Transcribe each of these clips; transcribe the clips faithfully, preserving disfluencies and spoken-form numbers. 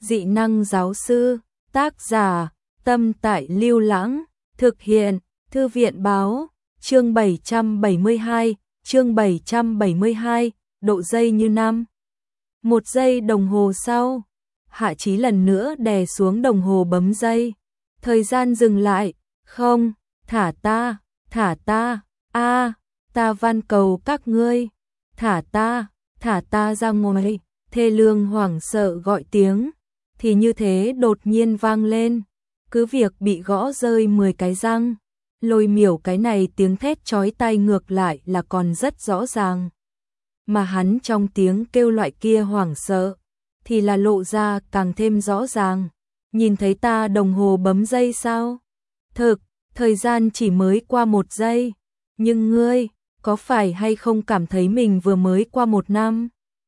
Dị năng giáo sư, tác giả, Tâm Tại Lưu Lãng, thực hiện, Thư viện báo, chương bảy trăm bảy mươi hai, chương bảy trăm bảy mươi hai, độ dây như năm. Một giây đồng hồ sau, Hạ Chí lần nữa đè xuống đồng hồ bấm dây. Thời gian dừng lại, không, thả ta, thả ta, a, ta van cầu các ngươi, thả ta, thả ta ra ngoài. Thê lương hoảng sợ gọi tiếng, thì như thế đột nhiên vang lên, cứ việc bị gõ rơi mười cái răng, Lôi Miểu cái này tiếng thét chói tai ngược lại là còn rất rõ ràng. Mà hắn trong tiếng kêu loại kia hoảng sợ, thì là lộ ra càng thêm rõ ràng. Nhìn thấy ta đồng hồ bấm giây sao? Thực, thời gian chỉ mới qua một giây, nhưng ngươi, có phải hay không cảm thấy mình vừa mới qua một năm?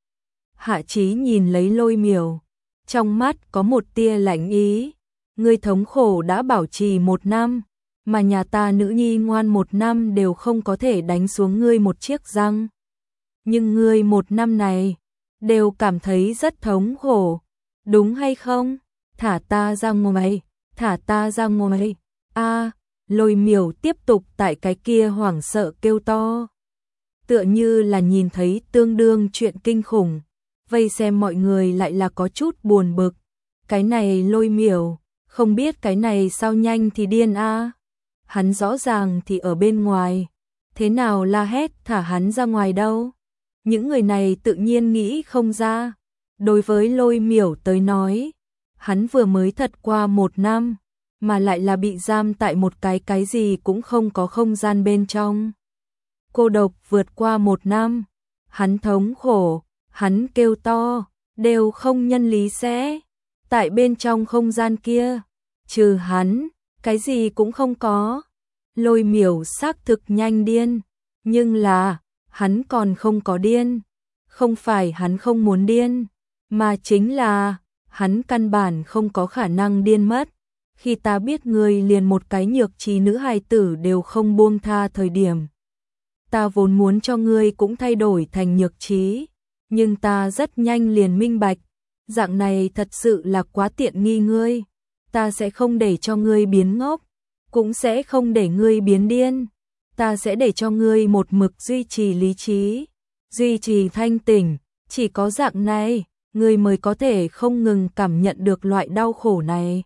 Hạ Chí nhìn lấy Lôi Miểu, trong mắt có một tia lạnh ý. Ngươi thống khổ đã bảo trì một năm, mà nhà ta nữ nhi ngoan một năm đều không có thể đánh xuống ngươi một chiếc răng. Nhưng ngươi một năm này, đều cảm thấy rất thống khổ, đúng hay không? Thả ta ra ngoài, thả ta ra ngoài. A, Lôi Miểu tiếp tục tại cái kia hoảng sợ kêu to. Tựa như là nhìn thấy tương đương chuyện kinh khủng. Vây xem mọi người lại là có chút buồn bực. Cái này Lôi Miểu, không biết cái này sao nhanh thì điên a. Hắn rõ ràng thì ở bên ngoài, thế nào la hét thả hắn ra ngoài đâu? Những người này tự nhiên nghĩ không ra. Đối với Lôi Miểu tới nói, hắn vừa mới thật qua một năm, mà lại là bị giam tại một cái cái gì cũng không có không gian bên trong. Cô độc vượt qua một năm, hắn thống khổ, hắn kêu to, đều không nhân lý sẽ. Tại bên trong không gian kia, trừ hắn, cái gì cũng không có. Lôi Miểu xác thực nhanh điên, nhưng là, hắn còn không có điên. Không phải hắn không muốn điên, mà chính là, hắn căn bản không có khả năng điên mất. Khi ta biết ngươi liền một cái nhược trí nữ hài tử đều không buông tha thời điểm, ta vốn muốn cho ngươi cũng thay đổi thành nhược trí, nhưng ta rất nhanh liền minh bạch, dạng này thật sự là quá tiện nghi ngươi. Ta sẽ không để cho ngươi biến ngốc, cũng sẽ không để ngươi biến điên. Ta sẽ để cho ngươi một mực duy trì lý trí, duy trì thanh tỉnh. Chỉ có dạng này, ngươi mới có thể không ngừng cảm nhận được loại đau khổ này.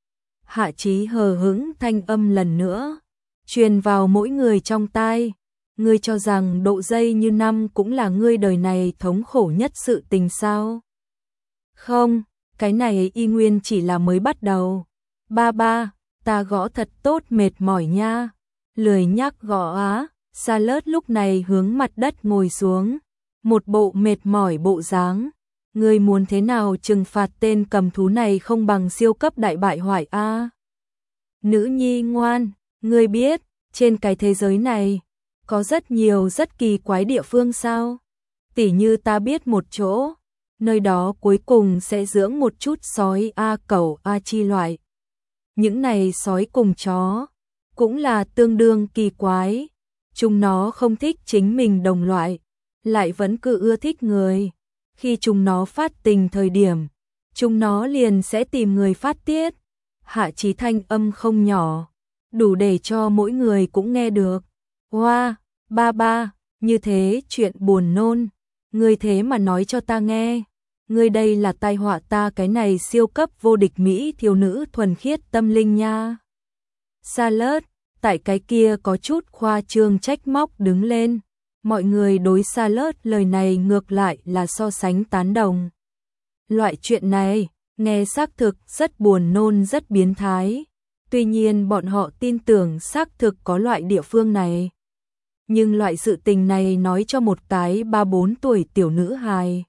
Hạ Chí hờ hững thanh âm lần nữa truyền vào mỗi người trong tai. Ngươi cho rằng độ dây như năm cũng là ngươi đời này thống khổ nhất sự tình sao? Không, cái này y nguyên chỉ là mới bắt đầu. Ba ba, ta gõ thật tốt mệt mỏi nha. Lười nhác gõ á. Charlotte lúc này hướng mặt đất ngồi xuống, một bộ mệt mỏi bộ dáng. Ngươi muốn thế nào trừng phạt tên cầm thú này không bằng siêu cấp đại bại hoại a? Nữ nhi ngoan, ngươi biết, trên cái thế giới này, có rất nhiều rất kỳ quái địa phương sao? Tỉ như ta biết một chỗ, nơi đó cuối cùng sẽ dưỡng một chút sói a cẩu a chi loại. Những này sói cùng chó, cũng là tương đương kỳ quái. Chúng nó không thích chính mình đồng loại, lại vẫn cứ ưa thích người. Khi chúng nó phát tình thời điểm, chúng nó liền sẽ tìm người phát tiết. Hạ Chí thanh âm không nhỏ, đủ để cho mỗi người cũng nghe được. Hoa, wow, ba ba, như thế chuyện buồn nôn, ngươi thế mà nói cho ta nghe. Ngươi đây là tai họa ta cái này siêu cấp vô địch Mỹ thiếu nữ thuần khiết tâm linh nha. Charlotte, tại cái kia có chút khoa trương trách móc đứng lên. Mọi người đối Charlotte lời này ngược lại là so sánh tán đồng. Loại chuyện này, nghe xác thực rất buồn nôn rất biến thái. Tuy nhiên bọn họ tin tưởng xác thực có loại địa phương này. Nhưng loại sự tình này nói cho một cái ba bốn tuổi tiểu nữ hài,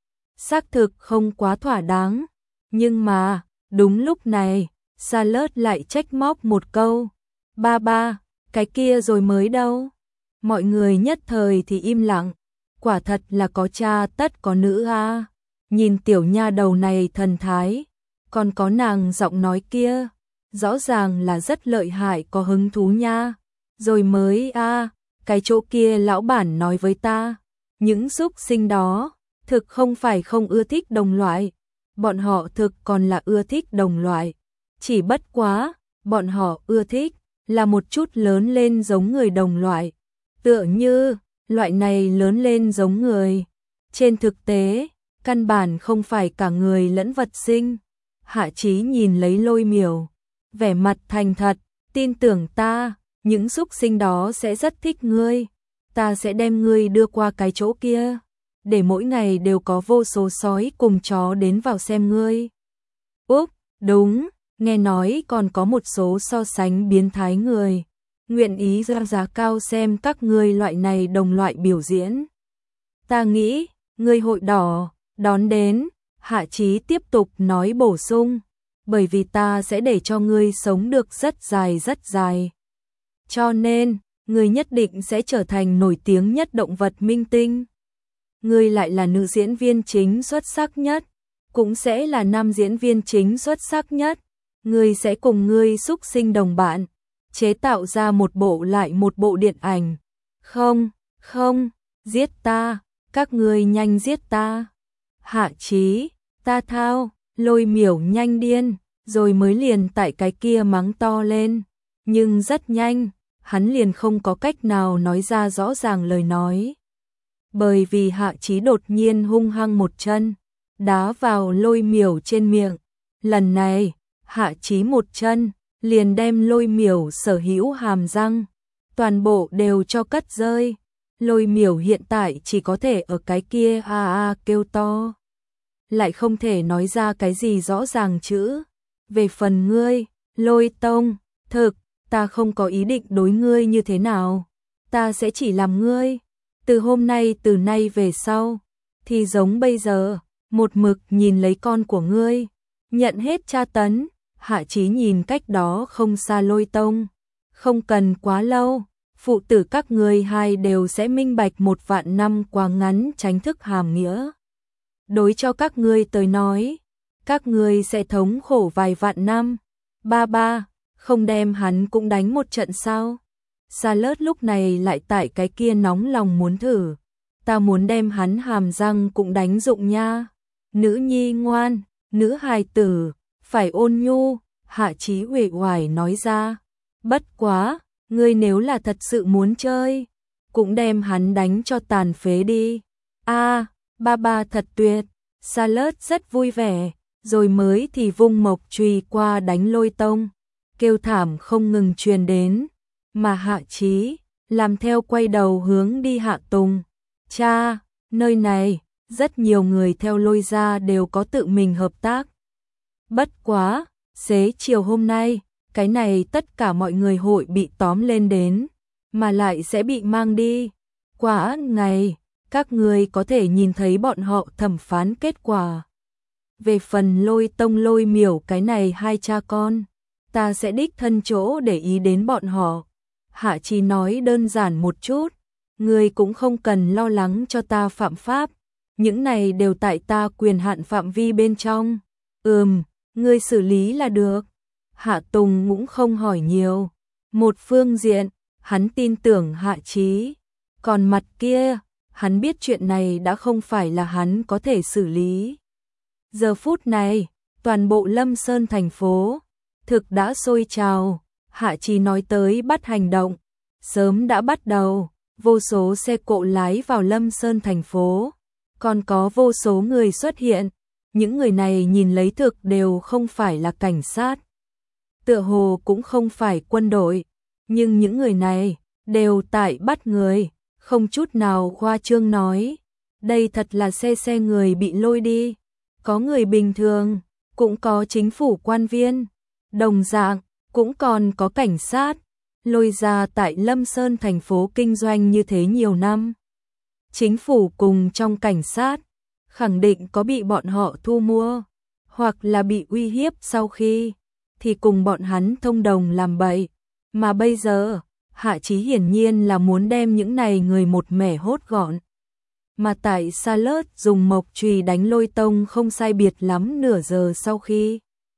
xác thực không quá thỏa đáng. Nhưng mà, đúng lúc này, Charlotte lại trách móc một câu. Ba ba, cái kia rồi mới đâu. Mọi người nhất thời thì im lặng. Quả thật là có cha tất có nữ a. Nhìn tiểu nha đầu này thần thái, còn có nàng giọng nói kia, rõ ràng là rất lợi hại có hứng thú nha. Rồi mới a, cái chỗ kia lão bản nói với ta, những súc sinh đó thực không phải không ưa thích đồng loại, bọn họ thực còn là ưa thích đồng loại. Chỉ bất quá, bọn họ ưa thích là một chút lớn lên giống người đồng loại. Tựa như, loại này lớn lên giống người. Trên thực tế, căn bản không phải cả người lẫn vật sinh. Hạ Chí nhìn lấy Lôi Miểu, vẻ mặt thành thật, tin tưởng ta, những súc sinh đó sẽ rất thích ngươi. Ta sẽ đem ngươi đưa qua cái chỗ kia, để mỗi ngày đều có vô số sói cùng chó đến vào xem ngươi. Úp, đúng, nghe nói còn có một số so sánh biến thái người, nguyện ý ra giá cao xem các ngươi loại này đồng loại biểu diễn. Ta nghĩ, ngươi hội đỏ, đón đến, Hạ Chí tiếp tục nói bổ sung, bởi vì ta sẽ để cho ngươi sống được rất dài rất dài. Cho nên, ngươi nhất định sẽ trở thành nổi tiếng nhất động vật minh tinh. Ngươi lại là nữ diễn viên chính xuất sắc nhất, cũng sẽ là nam diễn viên chính xuất sắc nhất. Ngươi sẽ cùng ngươi xúc sinh đồng bạn, chế tạo ra một bộ lại một bộ điện ảnh. Không, không, giết ta, các ngươi nhanh giết ta. Hạ Chí, ta thao, Lôi Miểu nhanh điên, rồi mới liền tại cái kia mắng to lên. Nhưng rất nhanh, hắn liền không có cách nào nói ra rõ ràng lời nói. Bởi vì Hạ Chí đột nhiên hung hăng một chân, đá vào Lôi Miểu trên miệng. Lần này, Hạ Chí một chân, liền đem Lôi Miểu sở hữu hàm răng, toàn bộ đều cho cất rơi. Lôi Miểu hiện tại chỉ có thể ở cái kia a a kêu to, lại không thể nói ra cái gì rõ ràng chữ. Về phần ngươi, Lôi Tông, thực, ta không có ý định đối ngươi như thế nào, ta sẽ chỉ làm ngươi, từ hôm nay từ nay về sau, thì giống bây giờ, một mực nhìn lấy con của ngươi, nhận hết tra tấn. Hạ Chí nhìn cách đó không xa Lôi Tông, không cần quá lâu, phụ tử các ngươi hai đều sẽ minh bạch một vạn năm quá ngắn tránh thức hàm nghĩa. Đối cho các ngươi tới nói, các ngươi sẽ thống khổ vài vạn năm. Ba ba, không đem hắn cũng đánh một trận sao? Charlotte lúc này lại tại cái kia nóng lòng muốn thử. Ta muốn đem hắn hàm răng cũng đánh dụng nha. Nữ nhi ngoan, nữ hài tử, phải ôn nhu, Hạ Chí uể oải nói ra. Bất quá, ngươi nếu là thật sự muốn chơi, cũng đem hắn đánh cho tàn phế đi. A, ba ba thật tuyệt. Charlotte rất vui vẻ, rồi mới thì vung mộc chùy qua đánh Lôi Tông, kêu thảm không ngừng truyền đến, mà Hạ Chí làm theo quay đầu hướng đi Hạ Tùng. Cha, nơi này, rất nhiều người theo Lôi gia đều có tự mình hợp tác. Bất quá, xế chiều hôm nay, cái này tất cả mọi người hội bị tóm lên đến, mà lại sẽ bị mang đi. Quả ngày, các người có thể nhìn thấy bọn họ thẩm phán kết quả. Về phần Lôi Tông Lôi Miểu cái này hai cha con, ta sẽ đích thân chỗ để ý đến bọn họ. Hạ Chí nói đơn giản một chút, ngươi cũng không cần lo lắng cho ta phạm pháp, những này đều tại ta quyền hạn phạm vi bên trong. Ừm, ngươi xử lý là được. Hạ Tùng cũng không hỏi nhiều. Một phương diện, hắn tin tưởng Hạ Chí, còn mặt kia, hắn biết chuyện này đã không phải là hắn có thể xử lý. Giờ phút này, toàn bộ Lâm Sơn thành phố, thực đã sôi trào. Hạ Chí nói tới bắt hành động, sớm đã bắt đầu, vô số xe cộ lái vào Lâm Sơn thành phố, còn có vô số người xuất hiện. Những người này nhìn lấy thực đều không phải là cảnh sát, tựa hồ cũng không phải quân đội, nhưng những người này đều tại bắt người, không chút nào khoa trương nói. Đây thật là xe xe người bị lôi đi, có người bình thường, cũng có chính phủ quan viên, đồng dạng, cũng còn có cảnh sát. Lôi ra tại Lâm Sơn thành phố kinh doanh như thế nhiều năm, chính phủ cùng trong cảnh sát khẳng định có bị bọn họ thu mua, hoặc là bị uy hiếp sau khi, thì cùng bọn hắn thông đồng làm bậy. Mà bây giờ, Hạ Chí hiển nhiên là muốn đem những này người một mẻ hốt gọn. Mà tại Charlotte dùng mộc chùy đánh Lôi Tông không sai biệt lắm nửa giờ sau khi,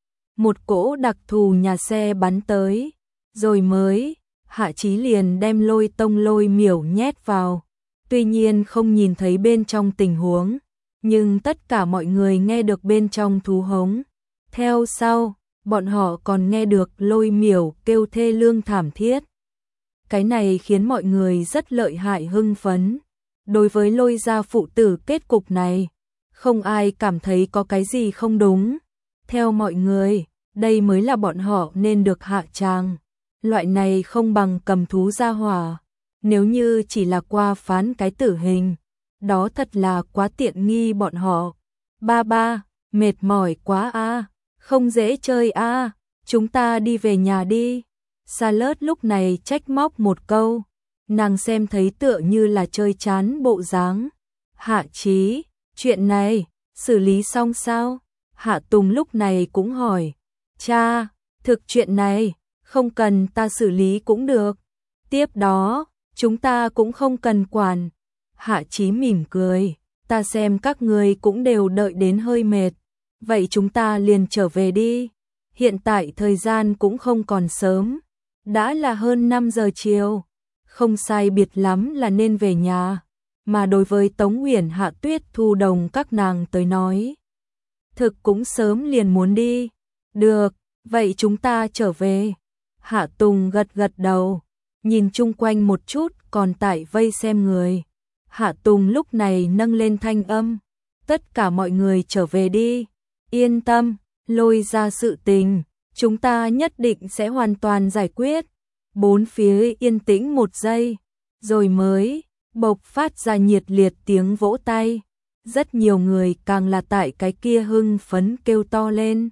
một cỗ đặc thù nhà xe bắn tới, rồi mới, Hạ Chí liền đem Lôi Tông Lôi Miểu nhét vào. Tuy nhiên không nhìn thấy bên trong tình huống, nhưng tất cả mọi người nghe được bên trong thú hống. Theo sau, bọn họ còn nghe được Lôi Miểu kêu thê lương thảm thiết. Cái này khiến mọi người rất lợi hại hưng phấn. Đối với Lôi gia phụ tử kết cục này, không ai cảm thấy có cái gì không đúng. Theo mọi người, đây mới là bọn họ nên được hạ tràng. Loại này không bằng cầm thú ra hỏa. Nếu như chỉ là qua phán cái tử hình, đó thật là quá tiện nghi bọn họ. Ba ba, mệt mỏi quá a, không dễ chơi a, chúng ta đi về nhà đi. Charlotte lúc này trách móc một câu, nàng xem thấy tựa như là chơi chán bộ dáng. Hạ Chí, chuyện này, xử lý xong sao? Hạ Tùng lúc này cũng hỏi, cha, thực chuyện này, không cần ta xử lý cũng được. Tiếp đó, chúng ta cũng không cần quản. Hạ Chí mỉm cười, ta xem các người cũng đều đợi đến hơi mệt. Vậy chúng ta liền trở về đi. Hiện tại thời gian cũng không còn sớm. Đã là hơn năm giờ chiều. Không sai biệt lắm là nên về nhà. Mà đối với Tống Uyển, Hạ Tuyết, Thu Đồng các nàng tới nói, thực cũng sớm liền muốn đi. Được, vậy chúng ta trở về. Hạ Tùng gật gật đầu, nhìn chung quanh một chút còn tại vây xem người. Hạ Tùng lúc này nâng lên thanh âm, tất cả mọi người trở về đi. Yên tâm, Lôi ra sự tình, chúng ta nhất định sẽ hoàn toàn giải quyết. Bốn phía yên tĩnh một giây, rồi mới bộc phát ra nhiệt liệt tiếng vỗ tay. Rất nhiều người càng là tại cái kia hưng phấn kêu to lên.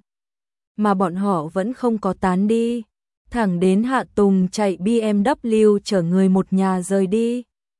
Mà bọn họ vẫn không có tán đi. Thẳng đến Hạ Tùng chạy bê em vê chở người một nhà rời đi.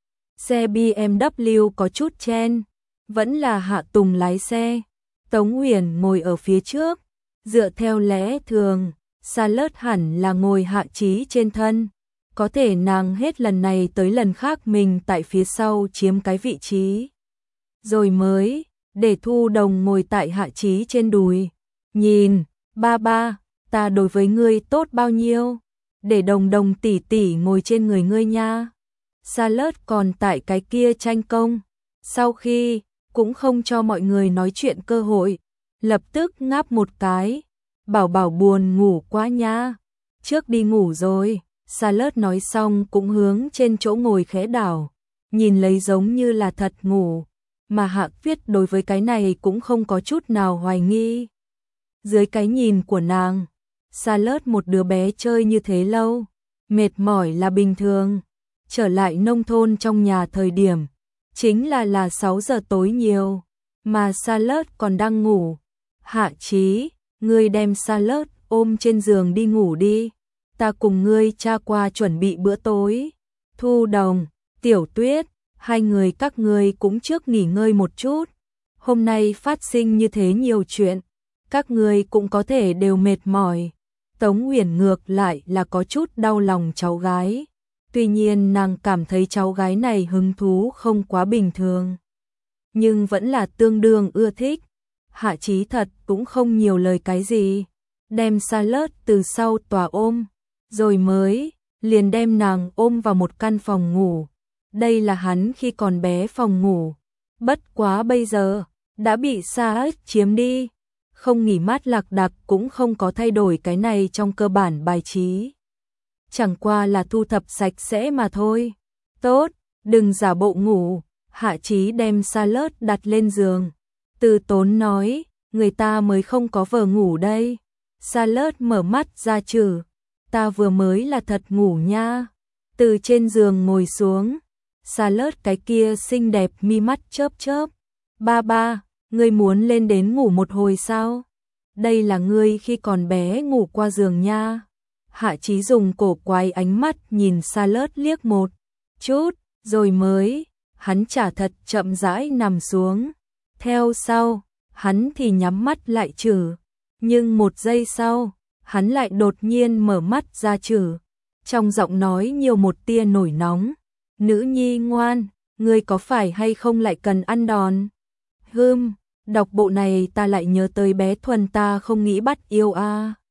Xe bê em vê có chút chen, vẫn là Hạ Tùng lái xe. Tống Uyển ngồi ở phía trước, dựa theo lẽ thường, Charlotte hẳn là ngồi Hạ Chí trên thân. Có thể nàng hết lần này tới lần khác mình tại phía sau chiếm cái vị trí. Rồi mới, để Thu Đồng ngồi tại Hạ Chí trên đùi. Nhìn, ba ba, ta đối với ngươi tốt bao nhiêu, để Đồng Đồng tỷ tỷ ngồi trên người ngươi nha. Charlotte còn tại cái kia tranh công. Sau khi, cũng không cho mọi người nói chuyện cơ hội, lập tức ngáp một cái. Bảo bảo buồn ngủ quá nha. Trước đi ngủ rồi. Charlotte nói xong cũng hướng trên chỗ ngồi khẽ đảo, nhìn lấy giống như là thật ngủ, mà Hạ Tuyết đối với cái này cũng không có chút nào hoài nghi. Dưới cái nhìn của nàng, Charlotte một đứa bé chơi như thế lâu, mệt mỏi là bình thường. Trở lại nông thôn trong nhà thời điểm, chính là là sáu giờ tối nhiều, mà Charlotte còn đang ngủ. Hạ Chí, ngươi đem Charlotte ôm trên giường đi ngủ đi. Ta cùng ngươi cha qua chuẩn bị bữa tối. Thu Đồng, Tiểu Tuyết, hai người các ngươi cũng trước nghỉ ngơi một chút. Hôm nay phát sinh như thế nhiều chuyện, các ngươi cũng có thể đều mệt mỏi. Tống Uyển ngược lại là có chút đau lòng cháu gái. Tuy nhiên nàng cảm thấy cháu gái này hứng thú không quá bình thường, nhưng vẫn là tương đương ưa thích. Hạ Chí thật cũng không nhiều lời cái gì, đem Charlotte từ sau tòa ôm, rồi mới liền đem nàng ôm vào một căn phòng ngủ. Đây là hắn khi còn bé phòng ngủ, bất quá bây giờ đã bị Charlotte chiếm đi. Không nghỉ mát lạc đặc cũng không có thay đổi cái này trong cơ bản bài trí, chẳng qua là thu thập sạch sẽ mà thôi. Tốt, đừng giả bộ ngủ. Hạ Chí đem Charlotte đặt lên giường, từ tốn nói, người ta mới không có vờ ngủ đây. Charlotte mở mắt ra chử, ta vừa mới là thật ngủ nha. Từ trên giường ngồi xuống, Charlotte cái kia xinh đẹp mi mắt chớp chớp. Ba ba, ngươi muốn lên đến ngủ một hồi sao? Đây là ngươi khi còn bé ngủ qua giường nha. Hạ Chí dùng cổ quái ánh mắt nhìn Charlotte liếc một chút, rồi mới, hắn chả thật chậm rãi nằm xuống. Theo sau, hắn thì nhắm mắt lại chử, nhưng một giây sau, hắn lại đột nhiên mở mắt ra chử. Trong giọng nói nhiều một tia nổi nóng. Nữ nhi ngoan, ngươi có phải hay không lại cần ăn đòn? Hừm, đọc bộ này ta lại nhớ tới bé Thuần ta không nghĩ bắt yêu a. À.